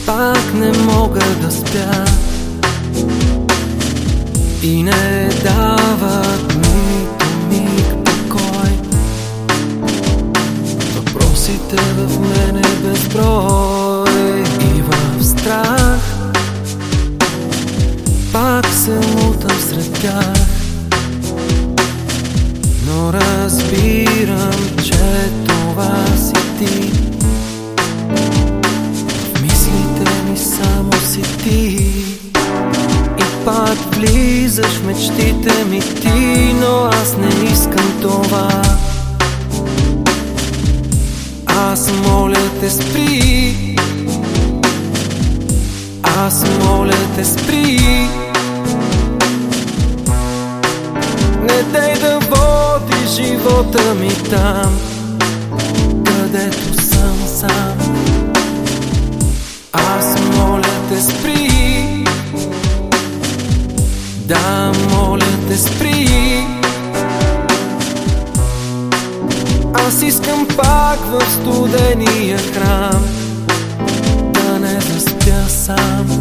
Пак не мога да спя и не дават нито миг покой. Въпросите в мене безброй и в страх пак се лутам сред тях, но разбирам, че това си ти. В мислите ми само си ти и пак влизаш в мечтите ми ти, но аз не искам това. Аз моля те спри, аз моля те спри. Не дай да води живота ми там, където съм сам. Аз моля те спри, да, моля те спри. Аз искам пак в студения храм да не заспя сам.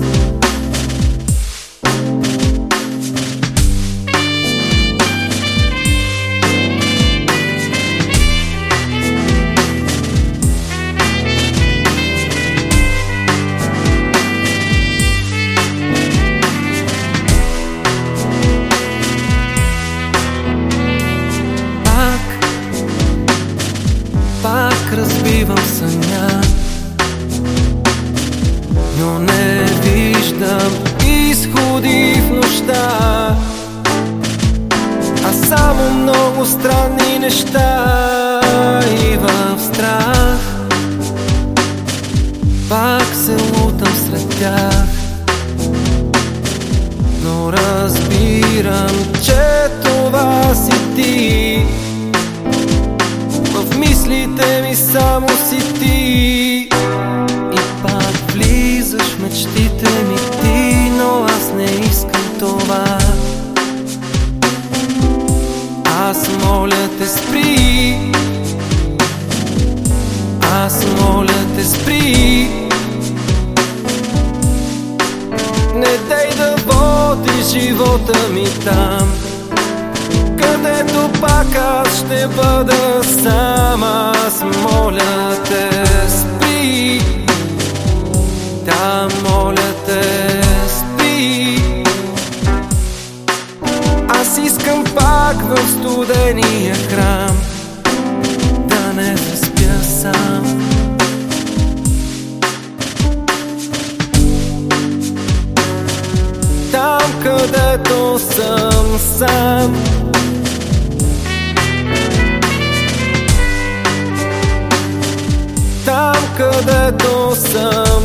Пак разбивам съня, но не виждам изходи в нощта, а само много странни неща. И в страх пак се лутам сред тях, но разбирам, че това си ти. В мислите ми само си ти и пак влизаш в мечтите ми ти, но аз не искам това. Аз моля те спри, аз моля те спри. Не дай да води живота ми там, където пак аз ще бъда сам. Аз моля те спри, да, моля те спри. Аз искам пак в студения храм да не заспя сам. Там, където съм сам, там, където съм